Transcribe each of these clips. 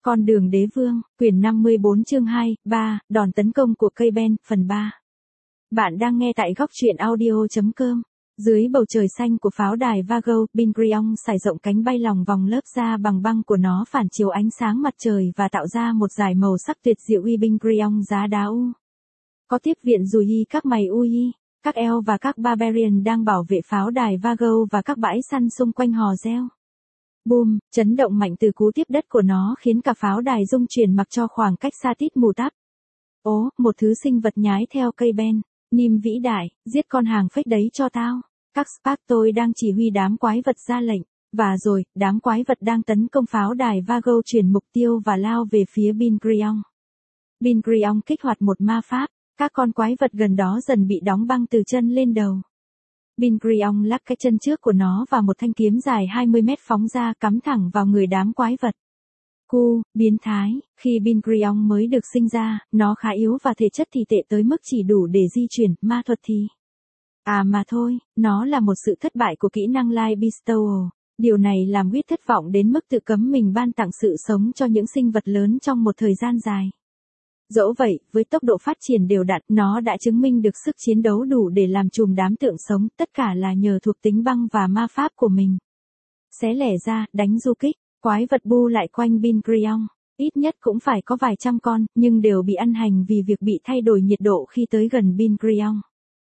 Con đường đế vương, quyển 54 chương 2, 3, đòn tấn công của cây Ben, phần 3. Bạn đang nghe tại góc truyện audio.com. Dưới bầu trời xanh của pháo đài Vago, Bingrion sải rộng cánh bay lòng vòng lớp da bằng băng của nó phản chiếu ánh sáng mặt trời và tạo ra một dải màu sắc tuyệt diệu. Bingrion giá đá u. Có tiếp viện dù y các mày ui, các eo và các barbarian đang bảo vệ pháo đài Vago và các bãi săn xung quanh hò reo. Boom, chấn động mạnh từ cú tiếp đất của nó khiến cả pháo đài rung chuyển mặc cho khoảng cách xa tít mù tắp. Ố, một thứ sinh vật nhái theo cây Ben. Nim vĩ đại, giết con hàng fake đấy cho tao. Các Spartoi đang chỉ huy đám quái vật ra lệnh. Và rồi, đám quái vật đang tấn công pháo đài Vago chuyển mục tiêu và lao về phía Bingrion. Bingrion kích hoạt một ma pháp. Các con quái vật gần đó dần bị đóng băng từ chân lên đầu. Bingrion lắc cái chân trước của nó và một thanh kiếm dài 20 mét phóng ra cắm thẳng vào người đám quái vật. Biến thái, khi Bingrion mới được sinh ra, nó khá yếu và thể chất thì tệ tới mức chỉ đủ để di chuyển, ma thuật thì. Mà thôi, nó là một sự thất bại của kỹ năng Life Bestowal. Điều này làm Wit thất vọng đến mức tự cấm mình ban tặng sự sống cho những sinh vật lớn trong một thời gian dài. Dẫu vậy, với tốc độ phát triển đều đặn, nó đã chứng minh được sức chiến đấu đủ để làm trùm đám tượng sống, tất cả là nhờ thuộc tính băng và ma pháp của mình. Xé lẻ ra, đánh du kích, quái vật bu lại quanh Bingrion. Ít nhất cũng phải có vài trăm con, nhưng đều bị ăn hành vì việc bị thay đổi nhiệt độ khi tới gần Bingrion.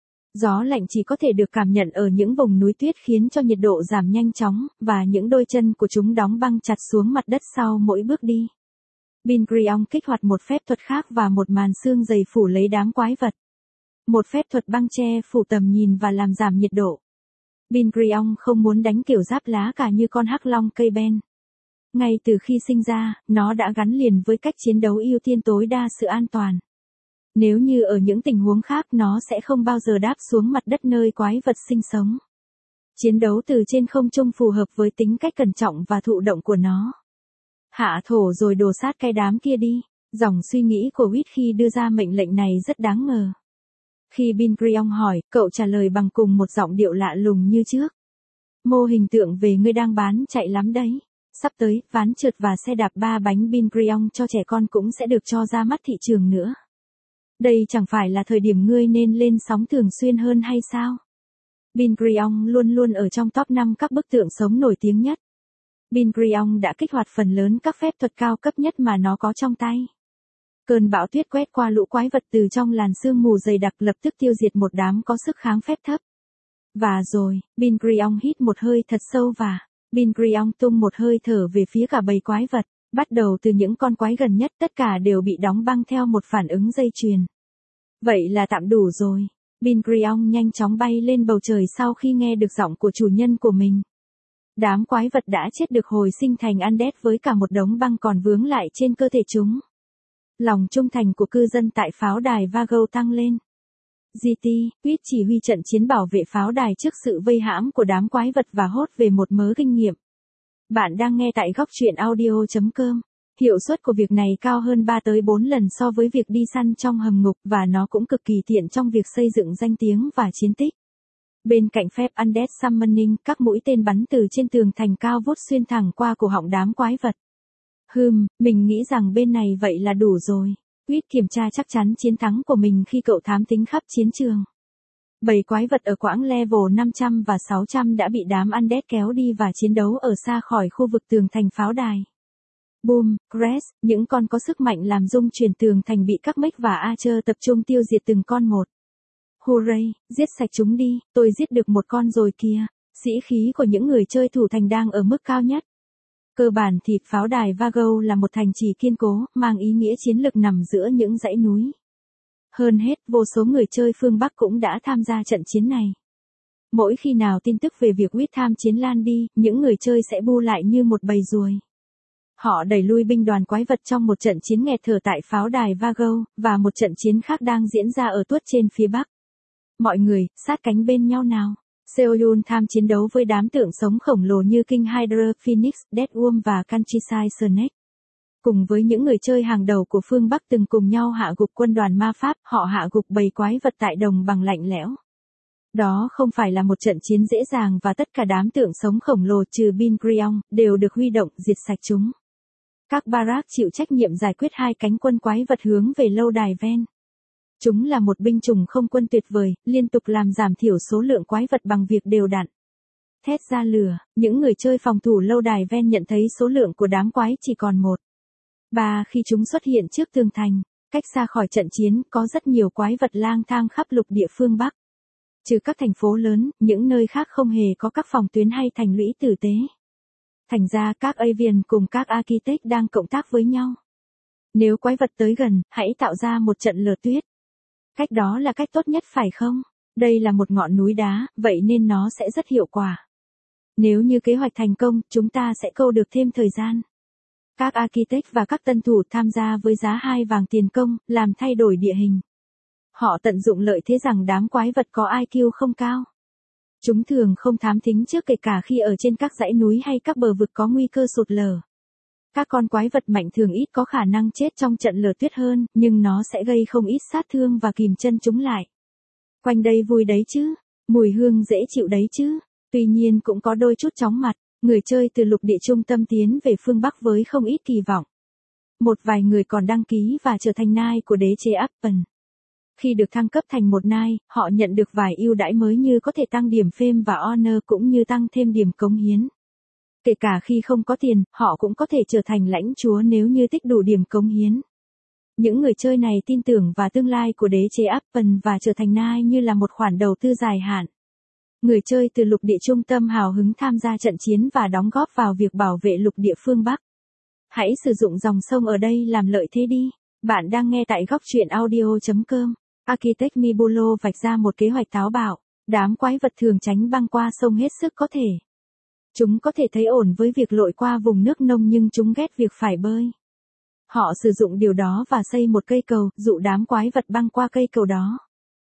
Gió lạnh chỉ có thể được cảm nhận ở những vùng núi tuyết khiến cho nhiệt độ giảm nhanh chóng, và những đôi chân của chúng đóng băng chặt xuống mặt đất sau mỗi bước đi. Bingrion kích hoạt một phép thuật khác và một màn sương dày phủ lấy đám quái vật. Một phép thuật băng che phủ tầm nhìn và làm giảm nhiệt độ. Bingrion không muốn đánh kiểu giáp lá cả như con hắc long cây Ben. Ngay từ khi sinh ra, nó đã gắn liền với cách chiến đấu ưu tiên tối đa sự an toàn. Nếu như ở những tình huống khác nó sẽ không bao giờ đáp xuống mặt đất nơi quái vật sinh sống. Chiến đấu từ trên không trung phù hợp với tính cách cẩn trọng và thụ động của nó. Hạ thổ rồi đổ sát cái đám kia đi. Dòng suy nghĩ của Wit khi đưa ra mệnh lệnh này rất đáng ngờ. Khi Bingrion hỏi, cậu trả lời bằng cùng một giọng điệu lạ lùng như trước. Mô hình tượng về ngươi đang bán chạy lắm đấy. Sắp tới, ván trượt và xe đạp 3 bánh Bingrion cho trẻ con cũng sẽ được cho ra mắt thị trường nữa. Đây chẳng phải là thời điểm ngươi nên lên sóng thường xuyên hơn hay sao? Bingrion luôn luôn ở trong top 5 các bức tượng sống nổi tiếng nhất. Bingrion đã kích hoạt phần lớn các phép thuật cao cấp nhất mà nó có trong tay. Cơn bão tuyết quét qua lũ quái vật từ trong làn sương mù dày đặc lập tức tiêu diệt một đám có sức kháng phép thấp. Và rồi, Bingrion hít một hơi thật sâu và Bingrion tung một hơi thở về phía cả bầy quái vật. Bắt đầu từ những con quái gần nhất tất cả đều bị đóng băng theo một phản ứng dây chuyền. Vậy là tạm đủ rồi. Bingrion nhanh chóng bay lên bầu trời sau khi nghe được giọng của chủ nhân của mình. Đám quái vật đã chết được hồi sinh thành undead với cả một đống băng còn vướng lại trên cơ thể chúng. Lòng trung thành của cư dân tại pháo đài Vago tăng lên. Wit chỉ huy trận chiến bảo vệ pháo đài trước sự vây hãm của đám quái vật và hốt về một mớ kinh nghiệm. Bạn đang nghe tại góc truyện audio.com. Hiệu suất của việc này cao hơn 3 tới 4 lần so với việc đi săn trong hầm ngục và nó cũng cực kỳ tiện trong việc xây dựng danh tiếng và chiến tích. Bên cạnh phép Undead Summoning, các mũi tên bắn từ trên tường thành cao vút xuyên thẳng qua cổ họng đám quái vật. Mình nghĩ rằng bên này vậy là đủ rồi. Wit kiểm tra chắc chắn chiến thắng của mình khi cậu thám thính khắp chiến trường. Bầy quái vật ở quãng level 500 và 600 đã bị đám Undead kéo đi và chiến đấu ở xa khỏi khu vực tường thành pháo đài. Boom, crash, những con có sức mạnh làm rung chuyển tường thành bị các mech và archer tập trung tiêu diệt từng con một. Hooray, giết sạch chúng đi, tôi giết được một con rồi kìa. Sĩ khí của những người chơi thủ thành đang ở mức cao nhất. Cơ bản thì pháo đài Vago là một thành trì kiên cố, mang ý nghĩa chiến lược nằm giữa những dãy núi. Hơn hết, vô số người chơi phương Bắc cũng đã tham gia trận chiến này. Mỗi khi nào tin tức về việc Wit tham chiến lan đi, những người chơi sẽ bu lại như một bầy ruồi. Họ đẩy lui binh đoàn quái vật trong một trận chiến nghẹt thở tại pháo đài Vago, và một trận chiến khác đang diễn ra ở tuốt trên phía Bắc. Mọi người, sát cánh bên nhau nào. Seoul tham chiến đấu với đám tượng sống khổng lồ như King Hydra, Phoenix, Deathworm và Countryside Snake. Cùng với những người chơi hàng đầu của phương Bắc từng cùng nhau hạ gục quân đoàn ma pháp, họ hạ gục bầy quái vật tại đồng bằng lạnh lẽo. Đó không phải là một trận chiến dễ dàng và tất cả đám tượng sống khổng lồ trừ Bingrion đều được huy động diệt sạch chúng. Các Barak chịu trách nhiệm giải quyết hai cánh quân quái vật hướng về lâu đài ven. Chúng là một binh chủng không quân tuyệt vời, liên tục làm giảm thiểu số lượng quái vật bằng việc đều đặn thét ra lửa. Những người chơi phòng thủ lâu đài ven nhận thấy số lượng của đám quái chỉ còn 1-3 khi chúng xuất hiện trước tường thành. Cách xa khỏi trận chiến, có rất nhiều quái vật lang thang khắp lục địa phương Bắc. Trừ các thành phố lớn, những nơi khác không hề có các phòng tuyến hay thành lũy tử tế. Thành ra các avian cùng các architect đang cộng tác với nhau. Nếu quái vật tới gần, hãy tạo ra một trận lở tuyết. Cách đó là cách tốt nhất phải không? Đây là một ngọn núi đá, vậy nên nó sẽ rất hiệu quả. Nếu như kế hoạch thành công, chúng ta sẽ câu được thêm thời gian. Các architect và các tân thủ tham gia với giá 2 vàng tiền công, làm thay đổi địa hình. Họ tận dụng lợi thế rằng đám quái vật có IQ không cao. Chúng thường không thám thính trước kể cả khi ở trên các dãy núi hay các bờ vực có nguy cơ sụt lở. Các con quái vật mạnh thường ít có khả năng chết trong trận lở tuyết hơn, nhưng nó sẽ gây không ít sát thương và kìm chân chúng lại. Quanh đây vui đấy chứ, mùi hương dễ chịu đấy chứ, tuy nhiên cũng có đôi chút chóng mặt, người chơi từ lục địa trung tâm tiến về phương Bắc với không ít kỳ vọng. Một vài người còn đăng ký và trở thành nai của đế chế Appen. Khi được thăng cấp thành một nai, họ nhận được vài ưu đãi mới như có thể tăng điểm fame và honor cũng như tăng thêm điểm cống hiến. Kể cả khi không có tiền, họ cũng có thể trở thành lãnh chúa nếu như tích đủ điểm cống hiến. Những người chơi này tin tưởng vào tương lai của đế chế Appen và trở thành nai như là một khoản đầu tư dài hạn. Người chơi từ lục địa trung tâm hào hứng tham gia trận chiến và đóng góp vào việc bảo vệ lục địa phương Bắc. Hãy sử dụng dòng sông ở đây làm lợi thế đi. Bạn đang nghe tại góc truyện audio.com. Architect Mibulo vạch ra một kế hoạch táo bạo. Đám quái vật thường tránh băng qua sông hết sức có thể. Chúng có thể thấy ổn với việc lội qua vùng nước nông nhưng chúng ghét việc phải bơi. Họ sử dụng điều đó và xây một cây cầu, dụ đám quái vật băng qua cây cầu đó.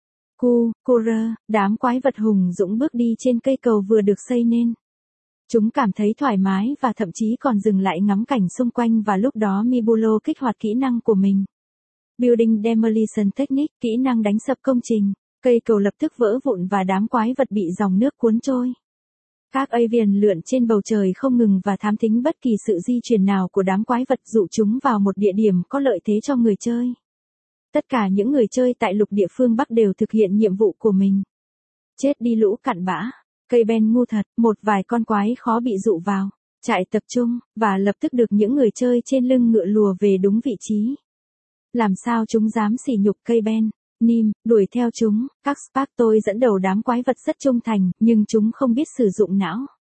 Đám quái vật hùng dũng bước đi trên cây cầu vừa được xây nên. Chúng cảm thấy thoải mái và thậm chí còn dừng lại ngắm cảnh xung quanh và lúc đó Mibulo kích hoạt kỹ năng của mình. Building Demolition Technique, kỹ năng đánh sập công trình. Cây cầu lập tức vỡ vụn và đám quái vật bị dòng nước cuốn trôi. Các avian lượn trên bầu trời không ngừng và thám thính bất kỳ sự di chuyển nào của đám quái vật dụ chúng vào một địa điểm có lợi thế cho người chơi. Tất cả những người chơi tại lục địa phương Bắc đều thực hiện nhiệm vụ của mình. Chết đi lũ cặn bã. Cây ben ngu thật, một vài con quái khó bị dụ vào. Trại tập trung, và lập tức được những người chơi trên lưng ngựa lùa về đúng vị trí. Làm sao chúng dám sỉ nhục cây ben? Nim, đuổi theo chúng, các Spartoi dẫn đầu đám quái vật rất trung thành, nhưng chúng không biết sử dụng não.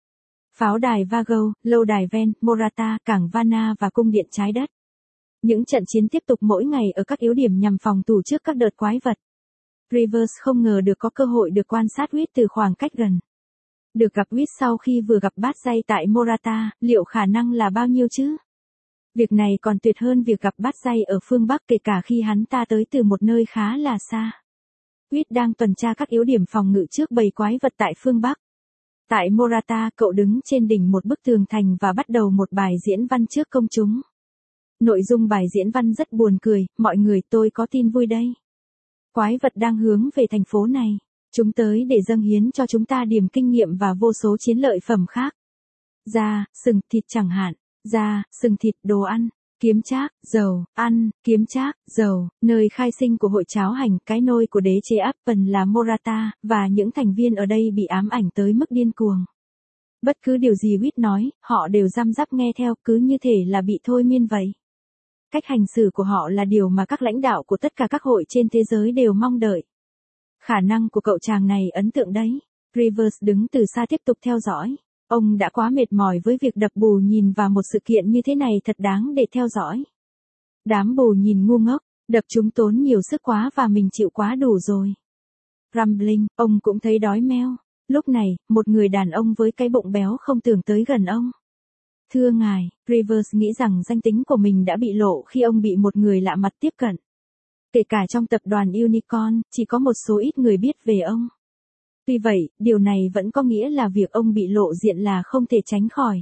Pháo đài Vago, lâu đài ven, Morata, cảng Vanna và cung điện trái đất. Những trận chiến tiếp tục mỗi ngày ở các yếu điểm nhằm phòng thủ trước các đợt quái vật. Rivers không ngờ được có cơ hội được quan sát Witt từ khoảng cách gần. Được gặp Witt sau khi vừa gặp bát dây tại Morata, liệu khả năng là bao nhiêu chứ? Việc này còn tuyệt hơn việc gặp bát dây ở phương Bắc kể cả khi hắn ta tới từ một nơi khá là xa. Witt đang tuần tra các yếu điểm phòng ngự trước bầy quái vật tại phương Bắc. Tại Morata, cậu đứng trên đỉnh một bức tường thành và bắt đầu một bài diễn văn trước công chúng. Nội dung bài diễn văn rất buồn cười, mọi người tôi có tin vui đây. Quái vật đang hướng về thành phố này. Chúng tới để dâng hiến cho chúng ta điểm kinh nghiệm và vô số chiến lợi phẩm khác. Da, sừng, thịt chẳng hạn. Da, sừng thịt, đồ ăn. Kiếm trác, dầu, ăn, kiếm trác, dầu, nơi khai sinh của hội cháo hành, cái nôi của đế chế Appen là Morata, và những thành viên ở đây bị ám ảnh tới mức điên cuồng. Bất cứ điều gì Witt nói, họ đều răm rắp nghe theo, cứ như thể là bị thôi miên vậy. Cách hành xử của họ là điều mà các lãnh đạo của tất cả các hội trên thế giới đều mong đợi. Khả năng của cậu chàng này ấn tượng đấy. Rivers đứng từ xa tiếp tục theo dõi. Ông đã quá mệt mỏi với việc đập bù nhìn vào một sự kiện như thế này thật đáng để theo dõi. Đám bù nhìn ngu ngốc, đập chúng tốn nhiều sức quá và mình chịu quá đủ rồi. Rumbling, ông cũng thấy đói meo. Lúc này, một người đàn ông với cái bụng béo không tưởng tới gần ông. Thưa ngài, Rivers nghĩ rằng danh tính của mình đã bị lộ khi ông bị một người lạ mặt tiếp cận. Kể cả trong tập đoàn Unicorn, chỉ có một số ít người biết về ông. Tuy vậy, điều này vẫn có nghĩa là việc ông bị lộ diện là không thể tránh khỏi.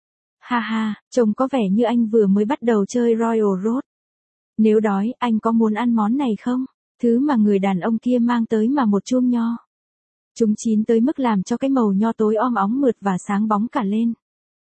Ha ha, trông có vẻ như anh vừa mới bắt đầu chơi Royal Road. Nếu đói, anh có muốn ăn món này không? Thứ mà người đàn ông kia mang tới mà một chum nho. Chúng chín tới mức làm cho cái màu nho tối om óng mượt và sáng bóng cả lên.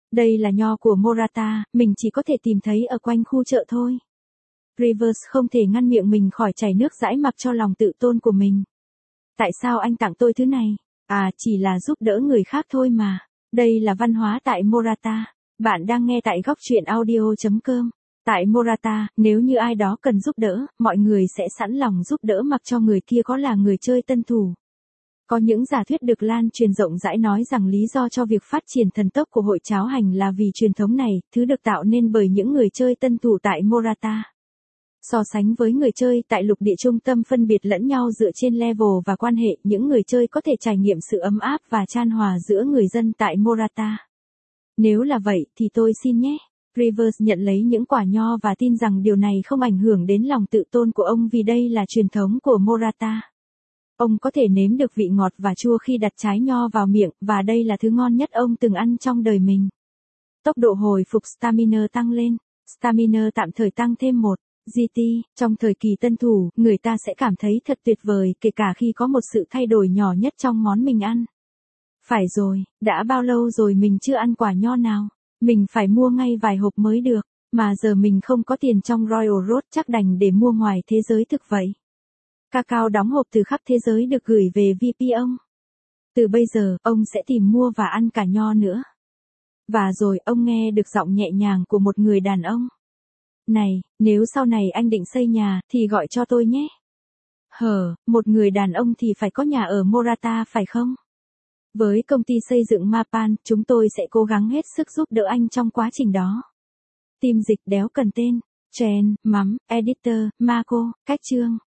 Đây là nho của Morata, mình chỉ có thể tìm thấy ở quanh khu chợ thôi. Rivers không thể ngăn miệng mình khỏi chảy nước dãi mặc cho lòng tự tôn của mình. Tại sao anh tặng tôi thứ này? À, chỉ là giúp đỡ người khác thôi mà. Đây là văn hóa tại Morata. Bạn đang nghe tại góc truyện audio.com. Tại Morata, nếu như ai đó cần giúp đỡ, mọi người sẽ sẵn lòng giúp đỡ mặc cho người kia có là người chơi tân thủ. Có những giả thuyết được lan truyền rộng rãi nói rằng lý do cho việc phát triển thần tốc của hội cháo hành là vì truyền thống này, thứ được tạo nên bởi những người chơi tân thủ tại Morata. So sánh với người chơi tại lục địa trung tâm phân biệt lẫn nhau dựa trên level và quan hệ, những người chơi có thể trải nghiệm sự ấm áp và chan hòa giữa người dân tại Morata. Nếu là vậy thì tôi xin nhé. Rivers nhận lấy những quả nho và tin rằng điều này không ảnh hưởng đến lòng tự tôn của ông vì đây là truyền thống của Morata. Ông có thể nếm được vị ngọt và chua khi đặt trái nho vào miệng, và đây là thứ ngon nhất ông từng ăn trong đời mình. Tốc độ hồi phục stamina tăng lên. Stamina tạm thời tăng thêm 1 GT. Trong thời kỳ tân thủ, người ta sẽ cảm thấy thật tuyệt vời, kể cả khi có một sự thay đổi nhỏ nhất trong món mình ăn. Phải rồi, đã bao lâu rồi mình chưa ăn quả nho nào? Mình phải mua ngay vài hộp mới được, mà giờ mình không có tiền trong Royal Road, chắc đành để mua ngoài thế giới thực vậy. Cacao đóng hộp từ khắp thế giới được gửi về VP ông. Từ bây giờ, ông sẽ tìm mua và ăn cả nho nữa. Và rồi, ông nghe được giọng nhẹ nhàng của một người đàn ông. Này, nếu sau này anh định xây nhà, thì gọi cho tôi nhé. Một người đàn ông thì phải có nhà ở Morata phải không? Với công ty xây dựng Mapan, chúng tôi sẽ cố gắng hết sức giúp đỡ anh trong quá trình đó. Team dịch đéo cần tên. Chen, Mắm, Editor, Marco, Cách chương.